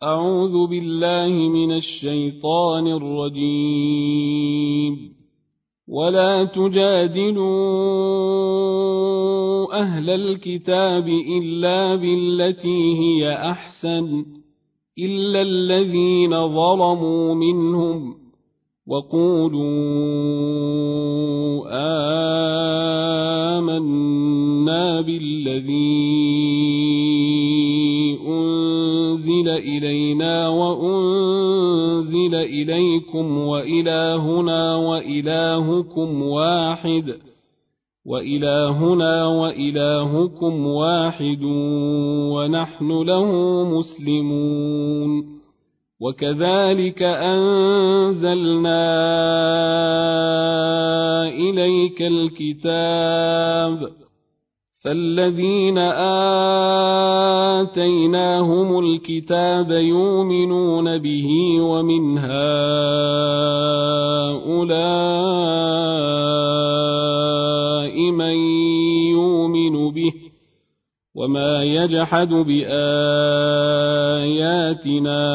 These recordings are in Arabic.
أعوذ بالله من الشيطان الرجيم. ولا تجادلوا أهل الكتاب إلا بالتي هي أحسن إلا الذين ظلموا منهم وقولوا آمنا بالذي أنزل إلينا وأنزل إليكم وإلهنا وإلهكم واحد ونحن له مسلمون. وكذلك أنزلنا إليك الكتاب فالذين آتيناهم الكتاب يؤمنون به ومن هؤلاء من يؤمن به وما يجحد بآياتنا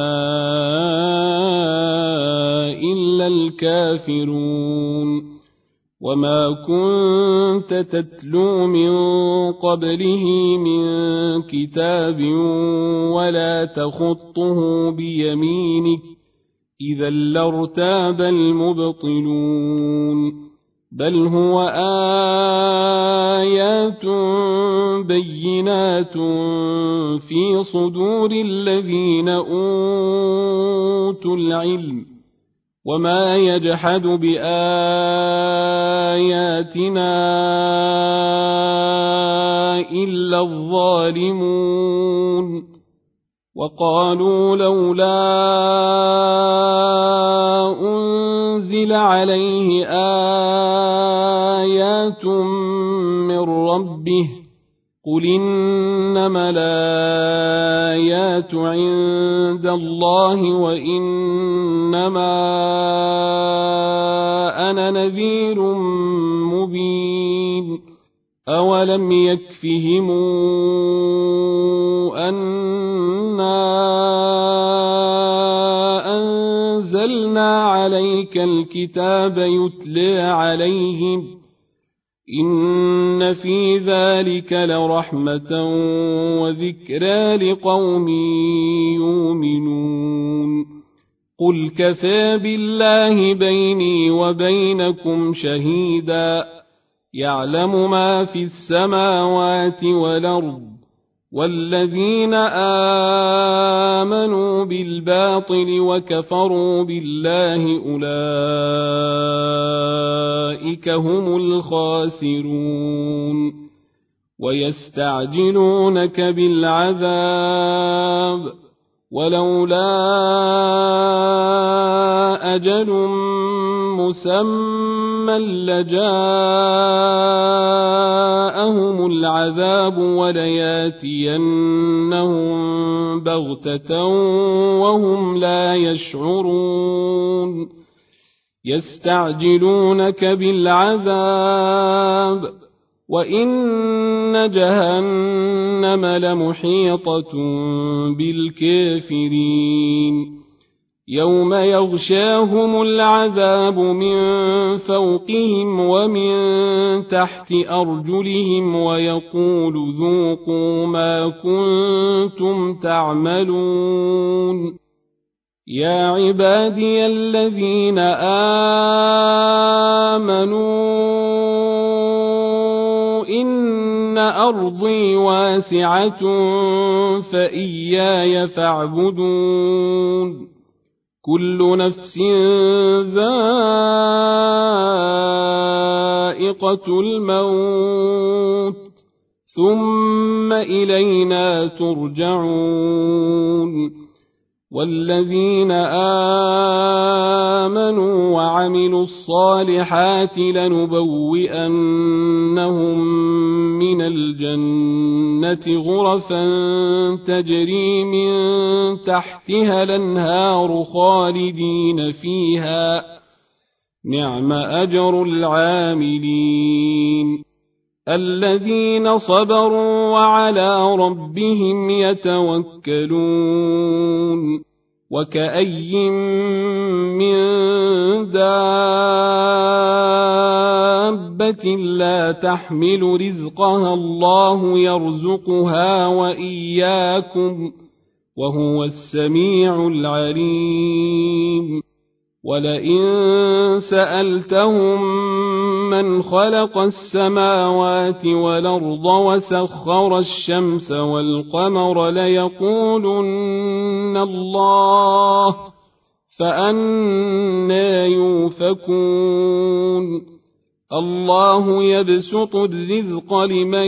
إلا الكافرون. وما كنت تتلو من قبله من كتاب ولا تخطه بيمينك إذا لارتاب المبطلون. بل هو آيات بينات في صدور الذين أوتوا العلم وما يجحد بآياتنا إلا الظالمون. وقالوا لولا أنزل عليه آيات من ربه قل إنما الآيات عند الله وإنما أنا نذير مبين. أولم يكفهم أنا أنزلنا عليك الكتاب يتلى عليهم إن في ذلك لرحمة وذكرى لقوم يؤمنون. قل كفى بالله بيني وبينكم شهيدا يعلم ما في السماوات والأرض والذين آمنوا بالباطل وكفروا بالله أولئك هم الخاسرون. ويستعجلونك بالعذاب ولولا أجل مسمى لجاءهم العذاب ولياتينهم بغتة وهم لا يشعرون. يستعجلونك بالعذاب وإن جهنم لمحيطة بالكافرين. يوم يغشاهم العذاب من فوقهم ومن تحت أرجلهم ويقول ذوقوا ما كنتم تعملون. يا عبادي الذين آمنوا إن أرضي واسعة فإياي فاعبدون. كل نفس ذائقة الموت ثم إلينا ترجعون. والذين آمنوا وعملوا الصالحات لنبوئنهم من الجنة غرفا تجري من تحتها الأنهار خالدين فيها نعم أجر العاملين. الذين صبروا وعلى ربهم يتوكلون وكأي من دابة لا تحمل رزقها الله يرزقها وإياكم وهو السميع العليم ولئن سألتهم من خلق السماوات والأرض وسخر الشمس والقمر ليقولن الله فأنى يؤفكون الله يبسط الرزق لمن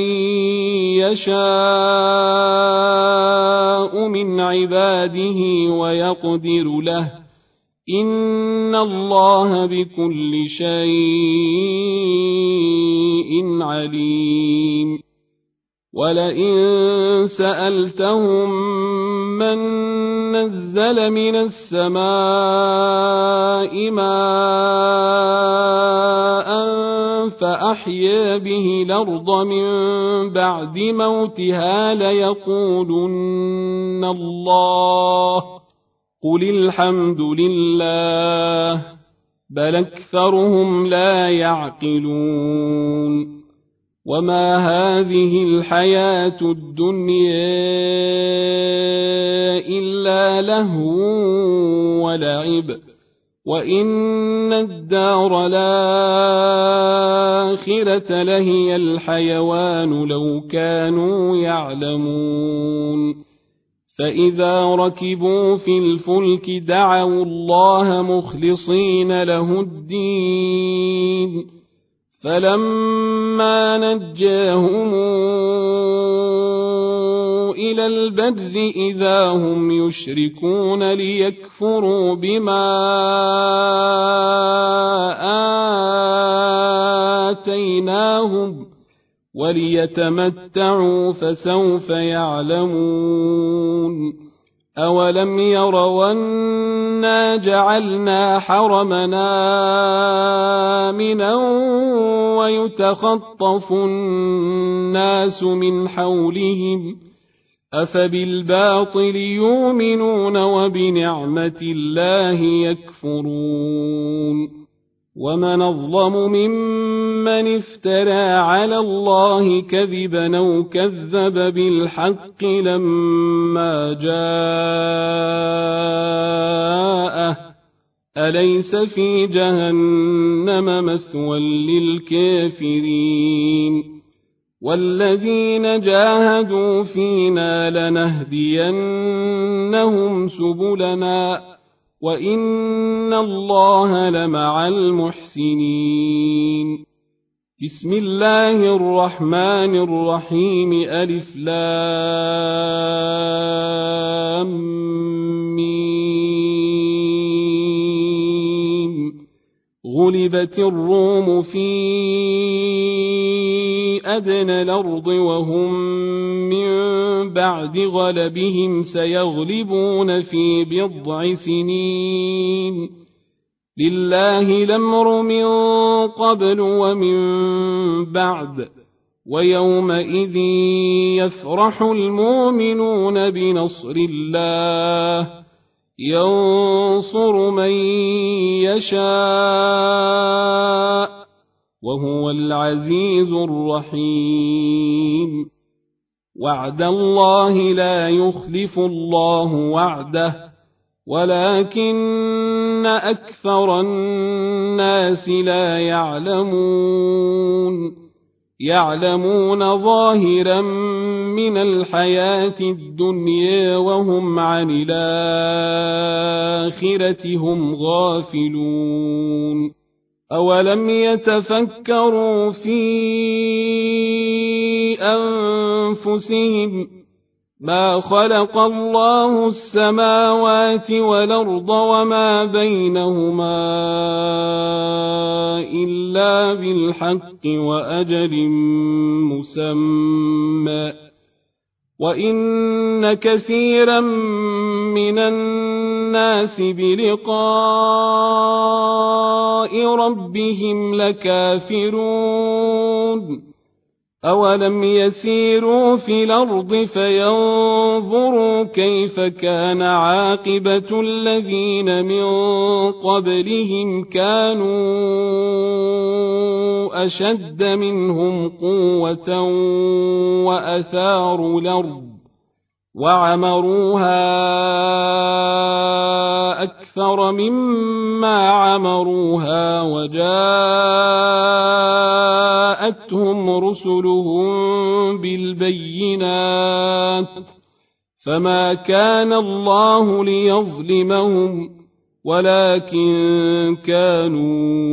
يشاء من عباده ويقدر له إن الله بكل شيء عليم ولئن سألتهم من نزل من السماء ماء فأحيا به الأرض من بعد موتها ليقولن الله قل الحمد لله بل أكثرهم لا يعقلون وما هذه الحياة الدنيا إلا لهو ولعب وإن الدار الآخرة لهي الحيوان لو كانوا يعلمون فإذا ركبوا في الفلك دعوا الله مخلصين له الدين فلما نجاهم إلى البر إذا هم يشركون ليكفروا بما آتيناهم وليتمتعوا فسوف يعلمون أولم يروا أنا جعلنا حرمنا آمنا ويتخطف الناس من حولهم أفبالباطل يؤمنون وبنعمة الله يكفرون ومن أظلم ممن افترى على الله كذبا أو كذب بالحق لما جاءه أليس في جهنم مثوى للكافرين والذين جاهدوا فينا لنهدينهم سبلنا وإن الله لمع المحسنين بسم الله الرحمن الرحيم ألف لام ميم غلبت الروم في أدنى الأرض وهم من بعد غلبهم سيغلبون في بضع سنين لله الأمر من قبل ومن بعد ويومئذ يفرح المؤمنون بنصر الله ينصر من يشاء وهو العزيز الرحيم وعد الله لا يخلف الله وعده ولكن أكثر الناس لا يعلمون ظاهرا من الحياة الدنيا وهم عن الآخرة هم غافلون أولم يتفكروا في أنفسهم ما خلق الله السماوات والأرض وما بينهما إلا بالحق وأجل مسمى وإن كثيرا من الناس بلقاء ربهم لكافرون أولم يسيروا في الأرض فينظروا كيف كان عاقبة الذين من قبلهم كانوا أشد منهم قوة وأثاروا الأرض وعمروها أكثر مما عمروها وجاءتهم رسلهم بالبينات فما كان الله ليظلمهم ولكن كانوا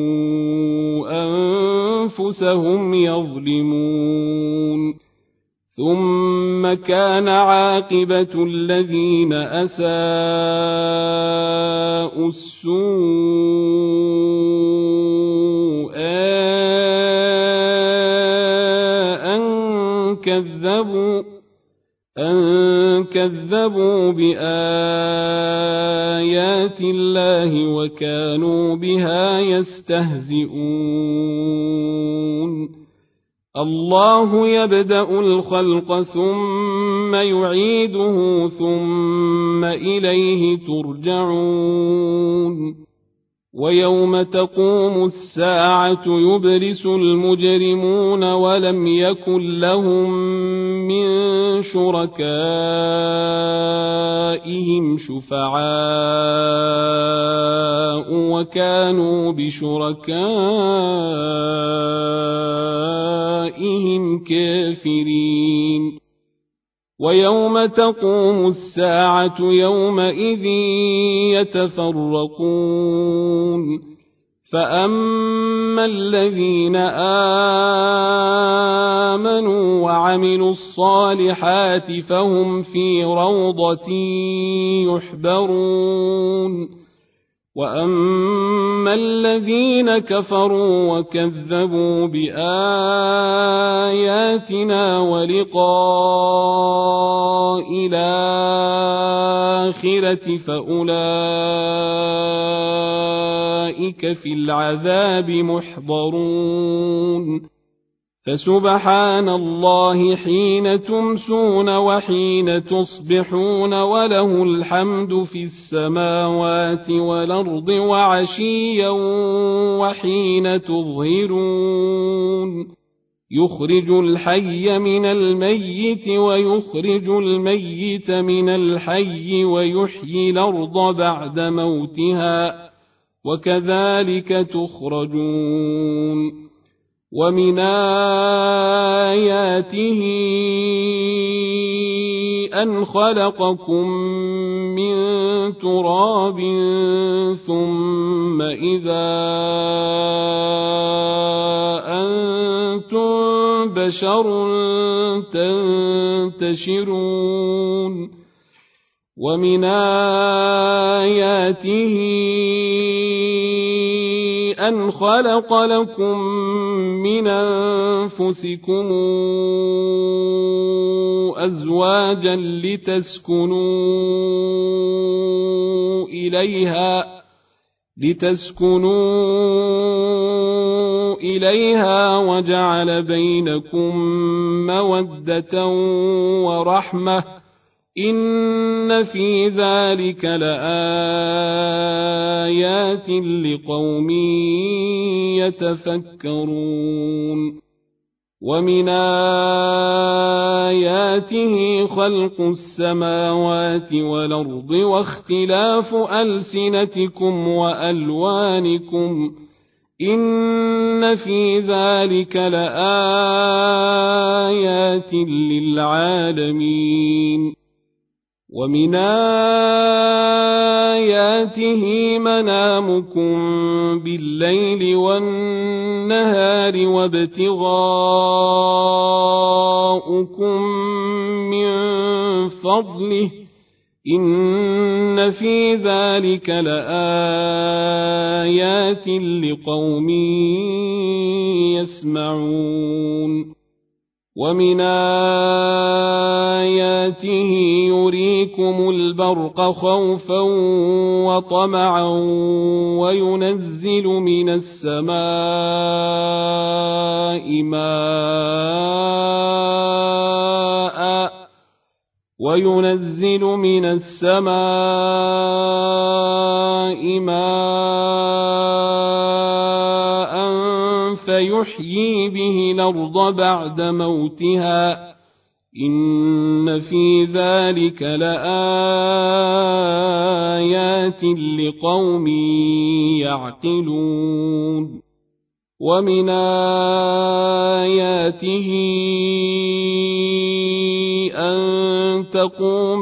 أنفسهم يظلمون ثم كان عاقبة الذين أساءوا السوء أن كذبوا بآيات الله وكانوا بها يستهزئون الله يبدأ الخلق ثم يعيده ثم إليه ترجعون ويوم تقوم الساعة يبرس المجرمون ولم يكن لهم من شركائهم شفعاء وكانوا بشركائهم كافرين ويوم تقوم الساعة يومئذ يتفرقون فأما الذين آمنوا وعملوا الصالحات فهم في روضة يحبرون وأما الذين كفروا وكذبوا بآياتنا ولقاء الآخرة فأولئك في العذاب محضرون فسبحان الله حين تمسون وحين تصبحون وله الحمد في السماوات والأرض وعشيا وحين تظهرون يخرج الحي من الميت ويخرج الميت من الحي ويحيي الأرض بعد موتها وكذلك تخرجون ومن آياته أن خلقكم من تراب ثم إذا أنتم بشر تنتشرون ومن آياته أن خلق لكم من أنفسكم أزواجا لتسكنوا إليها وجعل بينكم مودة ورحمة إن في ذلك لآيات لقوم يتفكرون ومن آياته خلق السماوات والأرض واختلاف ألسنتكم وألوانكم إن في ذلك لآيات للعالمين ومن آياته منامكم بالليل والنهار وابتغاؤكم من فضله إن في ذلك لآيات لقوم يسمعون ومن آياته يريكم البرق خوفا وطمعا وينزل من السماء ماء فيحيي به الأرض بعد موتها إن في ذلك لآيات لقوم يعقلون ومن آياته أن تقوم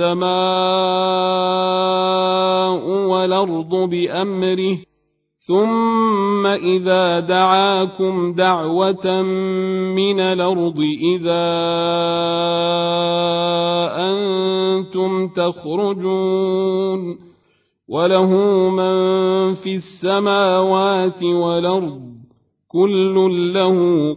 السماء والأرض بأمره ثم إذا دعاكم دعوة من الأرض إذا أنتم تخرجون وله من في السماوات والأرض كل له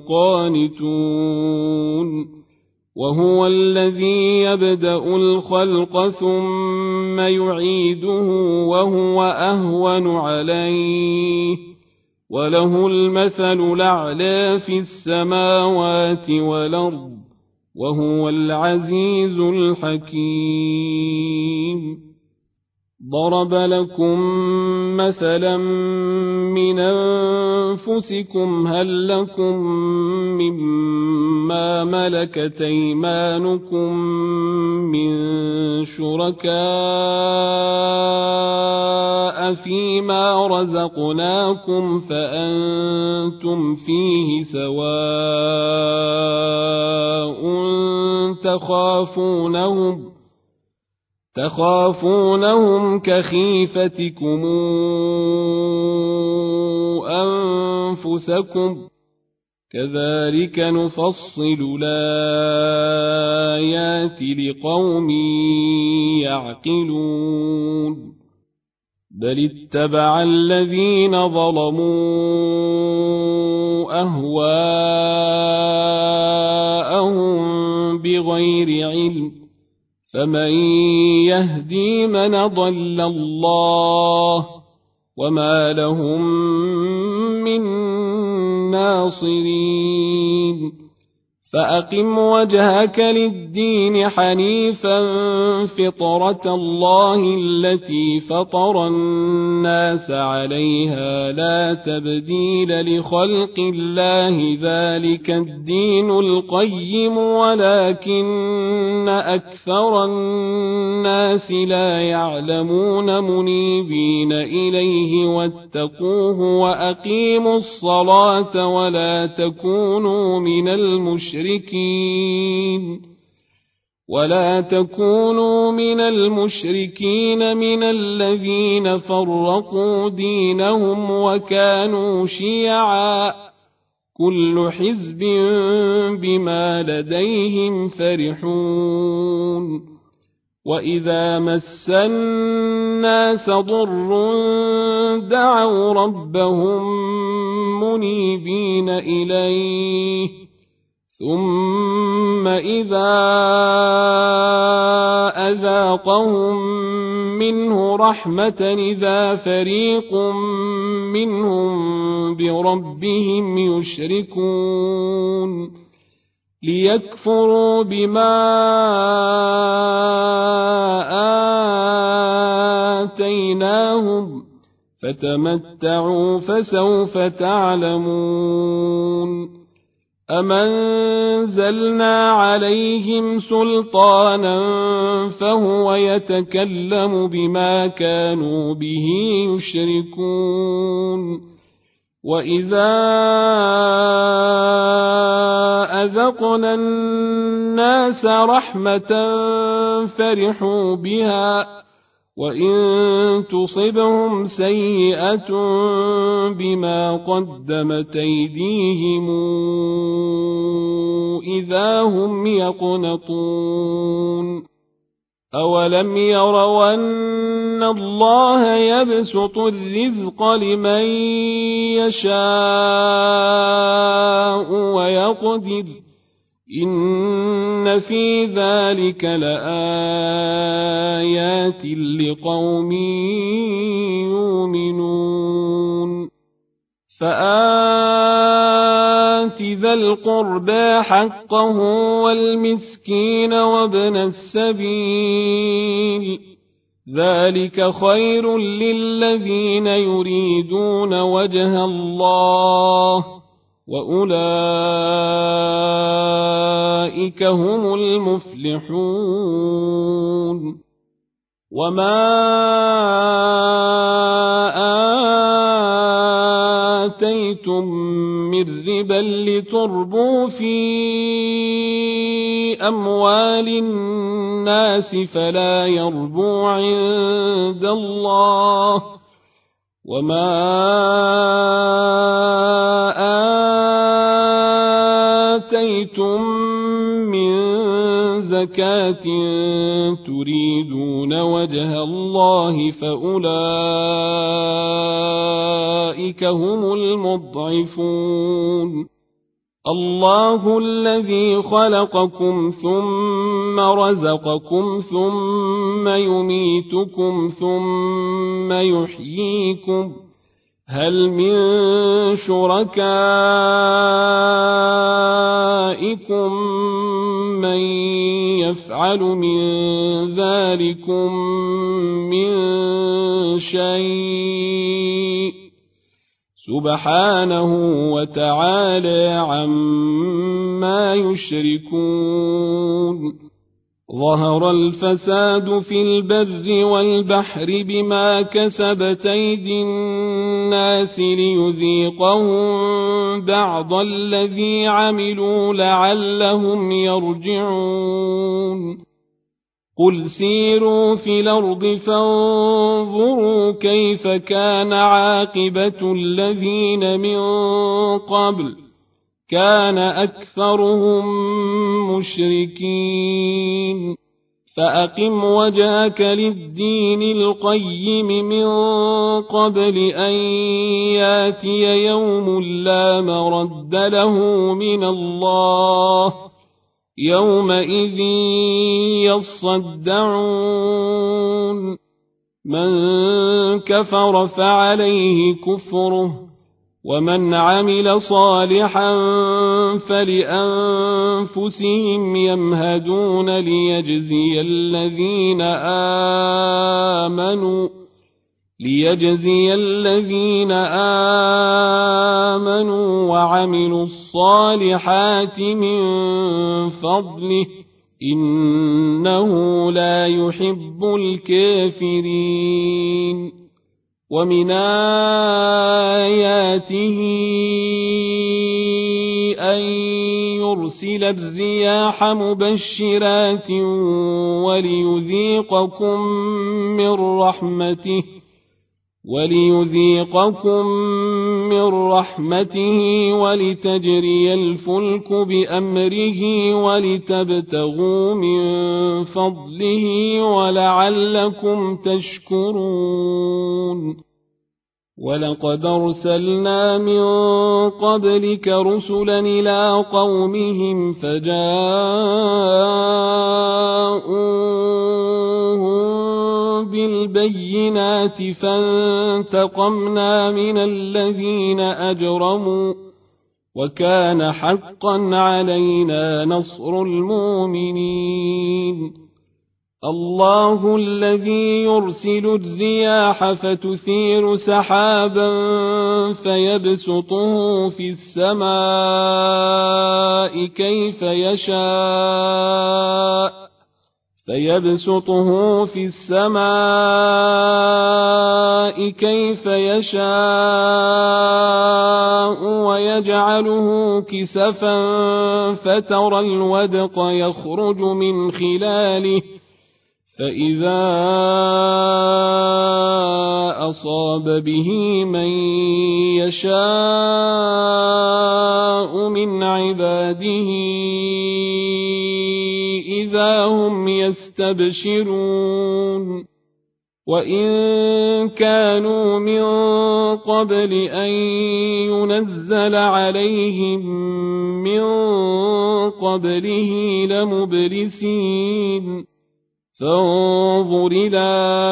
قانتون وهو الذي يبدأ الخلق ثم يعيده وهو أهون عليه وله المثل الأعلى في السماوات والأرض وهو العزيز الحكيم ضرب لكم مثلا من أنفسكم هل لكم مما ملكت أيمانكم من شركاء فيما رزقناكم فأنتم فيه سواء تخافونهم كخيفتكم أنفسكم كذلك نفصل الآيات لقوم يعقلون بل اتبع الذين ظلموا أهواءهم بغير علم فمن يهدي من ضل الله وما لهم من ناصرين فأقم وجهك للدين حنيفا فطرة الله التي فطر الناس عليها لا تبديل لخلق الله ذلك الدين القيم ولكن أكثر الناس لا يعلمون منيبين إليه واتقوه وأقيموا الصلاة ولا تكونوا من المشركين من الذين فرقوا دينهم وكانوا شيعا كل حزب بما لديهم فرحون وإذا مس الناس ضر دعوا ربهم منيبين إليه ثم إذا أذاقهم منه رحمة إذا فريق منهم بربهم يشركون ليكفروا بما آتيناهم فتمتعوا فسوف تعلمون أم أنزلنا عليهم سلطانا فهو يتكلم بما كانوا به يشركون وإذا أذقنا الناس رحمة فرحوا بها وإن تصبهم سيئة بما قدمت أيديهم إذا هم يقنطون أولم يروا أن الله يبسط الرزق لمن يشاء ويقدر إن في ذلك لآيات لقوم يؤمنون فآت ذا القربى حقه والمسكين وابن السبيل ذلك خير للذين يريدون وجه الله وأولئك هم المفلحون وما آتيتم من ربا لتربوا في أموال الناس فلا يربو عند الله وما آتيتم من زكاة تريدون وجه الله فأولئك هم المضعفون الله الذي خلقكم ثم رزقكم ثم يميتكم ثم يحييكم هل من شركائكم من يفعل من ذلكم من شيء سبحانه وتعالى عما يشركون ظهر الفساد في البر والبحر بما كسبت أيدي الناس ليذيقهم بعض الذي عملوا لعلهم يرجعون قل سيروا في الأرض فانظروا كيف كان عاقبة الذين من قبل كان أكثرهم مشركين فأقم وجهك للدين القيم من قبل أن ياتي يوم لا مرد له من الله يومئذ يصدعون من كفر فعليه كفره ومن عمل صالحا فلأنفسهم يمهدون ليجزي الذين آمنوا وعملوا الصالحات من فضله إنه لا يحب الكافرين ومن آياته أن يرسل الرياح مبشرات وليذيقكم من رحمته ولتجري الفلك بأمره ولتبتغوا من فضله ولعلكم تشكرون ولقد أرسلنا من قبلك رسلا إلى قومهم فجاءوهم بالبينات فانتقمنا من الذين أجرموا وكان حقا علينا نصر المؤمنين الله الذي يرسل الرياح فتثير سحابا فيبسطه في السماء كيف يشاء ويجعله كسفا فترى الودق يخرج من خلاله فإذا أصاب به من يشاء من عباده إذا هم يستبشرون وإن كانوا من قبل أن ينزل عليهم من قبله لمبلسين فانظر إلى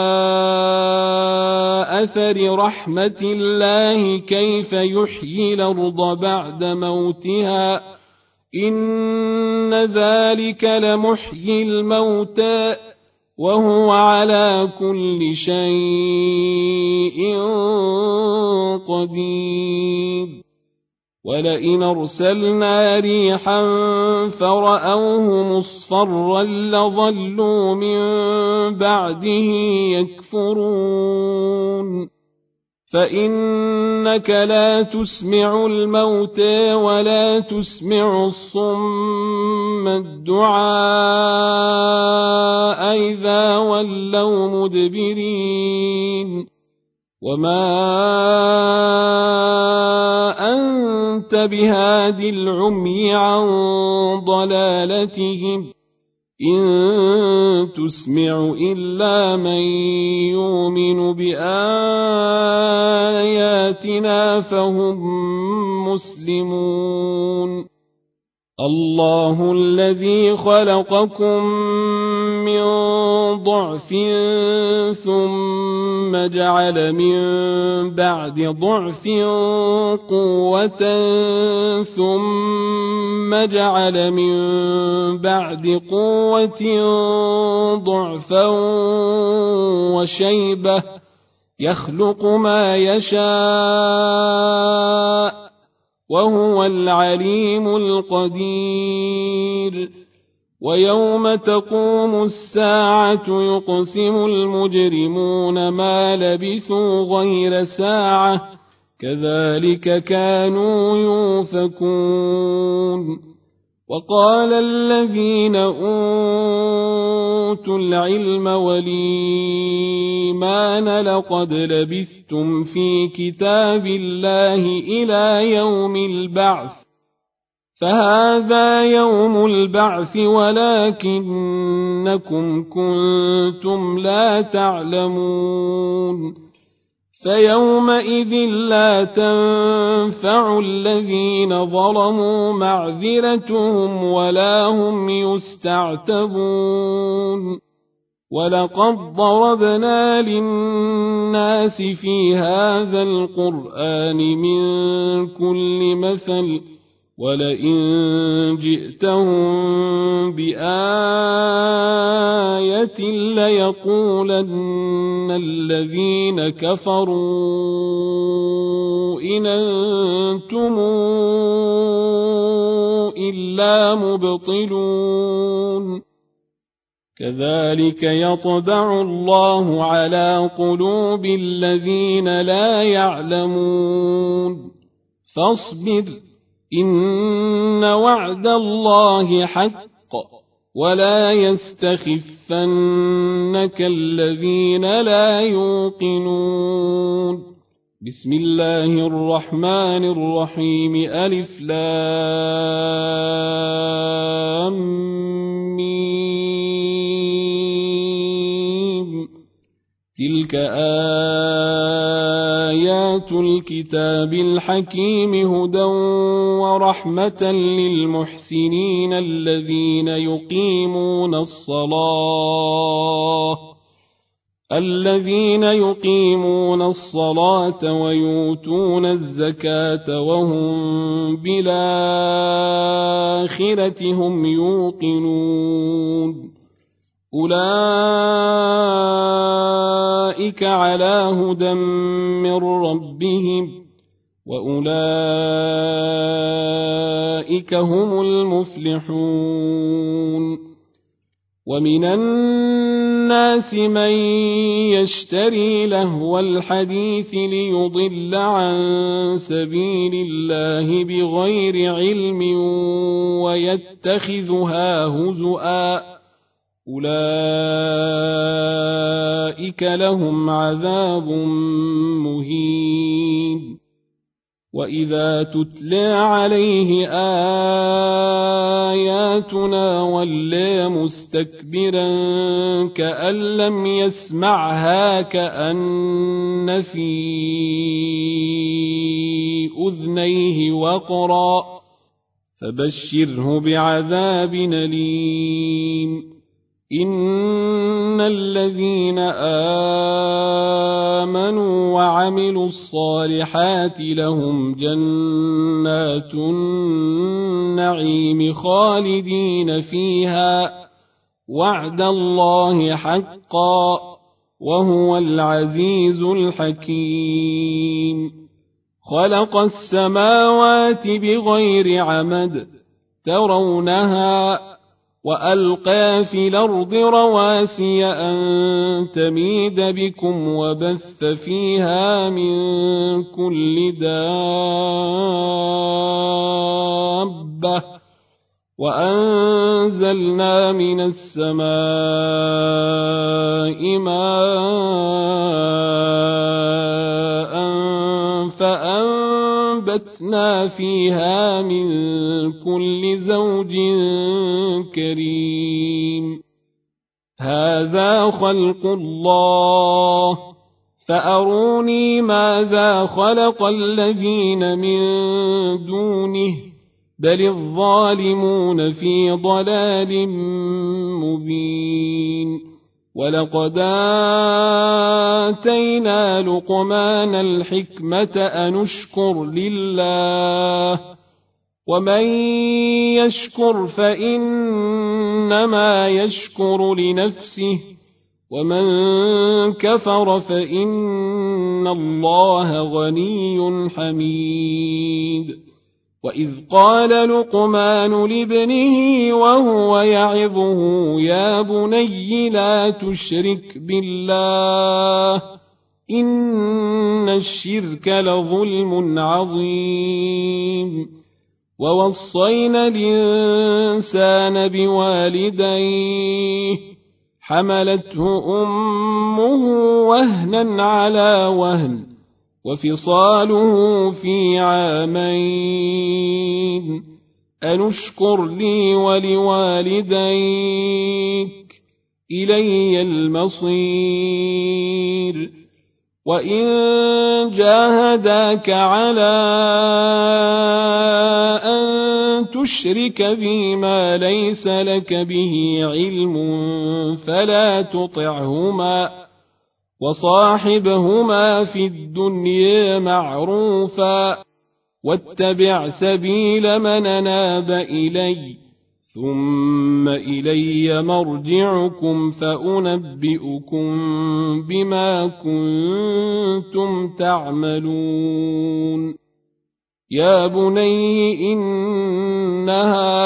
أثر رحمة الله كيف يحيي الأرض بعد موتها إن ذلك لمحيي الموتى وهو على كل شيء قدير ولئن أرسلنا ريحا فرأوه مصفرا لظلوا من بعده يكفرون فإنك لا تسمع الموتى ولا تسمع الصم الدعاء إذا ولوا مدبرين وما أنت بهاد العمي عن ضلالتهم إن تسمع إلا من يؤمن بآياتنا فهم مسلمون الله الذي خلقكم من ضعف ثم جعل من بعد ضعف قوة ثم جعل من بعد قوة ضعفا وشيبة يخلق ما يشاء وهو العليم القدير ويوم تقوم الساعة يقسم المجرمون ما لبثوا غير ساعة كذلك كانوا يؤفكون وقال الذين أوتوا العلم والإيمان لقد لبثتم في كتاب الله إلى يوم البعث فهذا يوم البعث ولكنكم كنتم لا تعلمون فيومئذ لا تنفع الذين ظلموا معذرتهم ولا هم يستعتبون ولقد ضربنا للناس في هذا القرآن من كل مثل ولئن جئتهم بآية ليقولن الذين كفروا إن أنتم إلا مبطلون كذلك يطبع الله على قلوب الذين لا يعلمون فاصبر إن وعد الله حق ولا يستخفنك الذين لا يوقنون بسم الله الرحمن الرحيم ألف لام ميم تلك آيات الكتاب الحكيم هدى ورحمة للمحسنين الذين يقيمون الصلاة ويؤتون الزكاة وهم بالآخرة هم يوقنون أولئك على هدى من ربهم وأولئك هم المفلحون ومن الناس من يشتري لهو الحديث ليضل عن سبيل الله بغير علم ويتخذها هزؤا أولئك لهم عذاب مهين وإذا تتلى عليه آياتنا ولى مستكبرا كأن لم يسمعها كأن في أذنيه وقرا فبشره بعذاب أليم إن الذين آمنوا وعملوا الصالحات لهم جنات النعيم خالدين فيها وعد الله حقا وهو العزيز الحكيم خلق السماوات بغير عمد ترونها وألقى في الأرض رواسي أن تميد بكم وبث فيها من كل دابة وأنزلنا من السماء ماء فأنبتنا فيها من كل زوج كريم هذا خلق الله فأروني ماذا خلق الذين من دونه بل الظالمون في ضلال مبين ولقد آتينا لقمان الحكمة أن اشكر لله ومن يشكر فإنما يشكر لنفسه ومن كفر فإن الله غني حميد وإذ قال لقمان لابنه وهو يعظه يا بني لا تشرك بالله إن الشرك لظلم عظيم ووصينا الإنسان بوالديه حملته أمه وهنا على وهن وفصاله في عامين أن اشكر لي ولوالديك إلي المصير وإن جاهداك على أن تشرك بي ما ليس لك به علم فلا تطعهما وصاحبهما في الدنيا معروفا واتبع سبيل من أناب إلي ثم إلي مرجعكم فأنبئكم بما كنتم تعملون يا بني إنها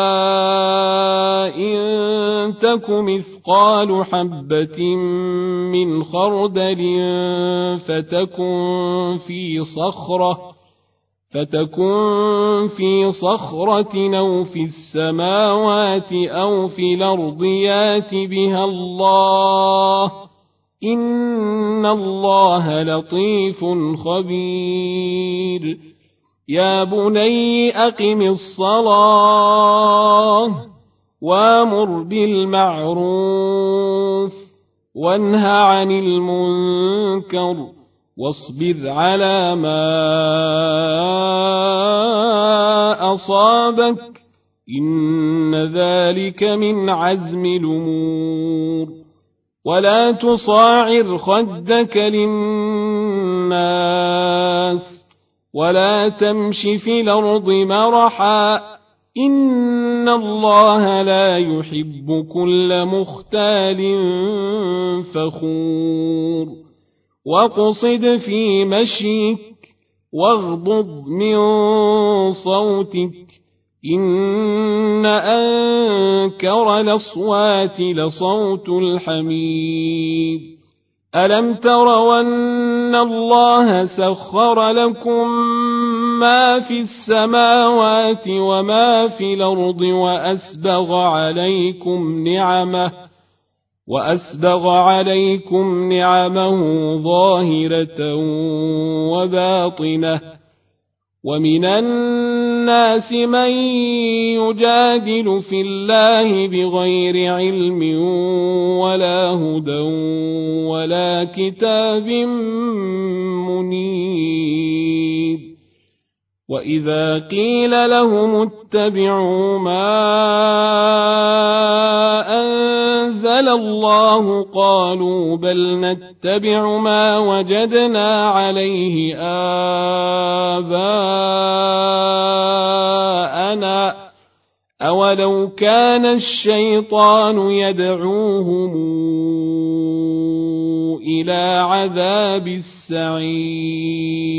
إن تك مثقال حبة من خردل فتكن في صخرة أو في السماوات أو في الأرض يات بها الله إن الله لطيف خبير يا بني أقم الصلاة وامر بالمعروف وانه عن المنكر واصبر على ما أصابك إن ذلك من عزم الأمور ولا تصاعر خدك للناس ولا تمش في الأرض مرحا إن الله لا يحب كل مختال فخور واقصد في مشيك واغضض من صوتك إن أنكر الأصوات لصوت الحميد ألم تروا أن الله سخر لكم ما في السماوات وما في الأرض وأسبغ عليكم نعمه ظاهرة وباطنة ومن الناس من يجادل في الله بغير علم ولا هدى ولا كتاب منير وإذا قيل لهم اتبعوا ما أنزل الله قالوا بل نتبع ما وجدنا عليه آباءنا أولو كان الشيطان يدعوهم إلى عذاب السعير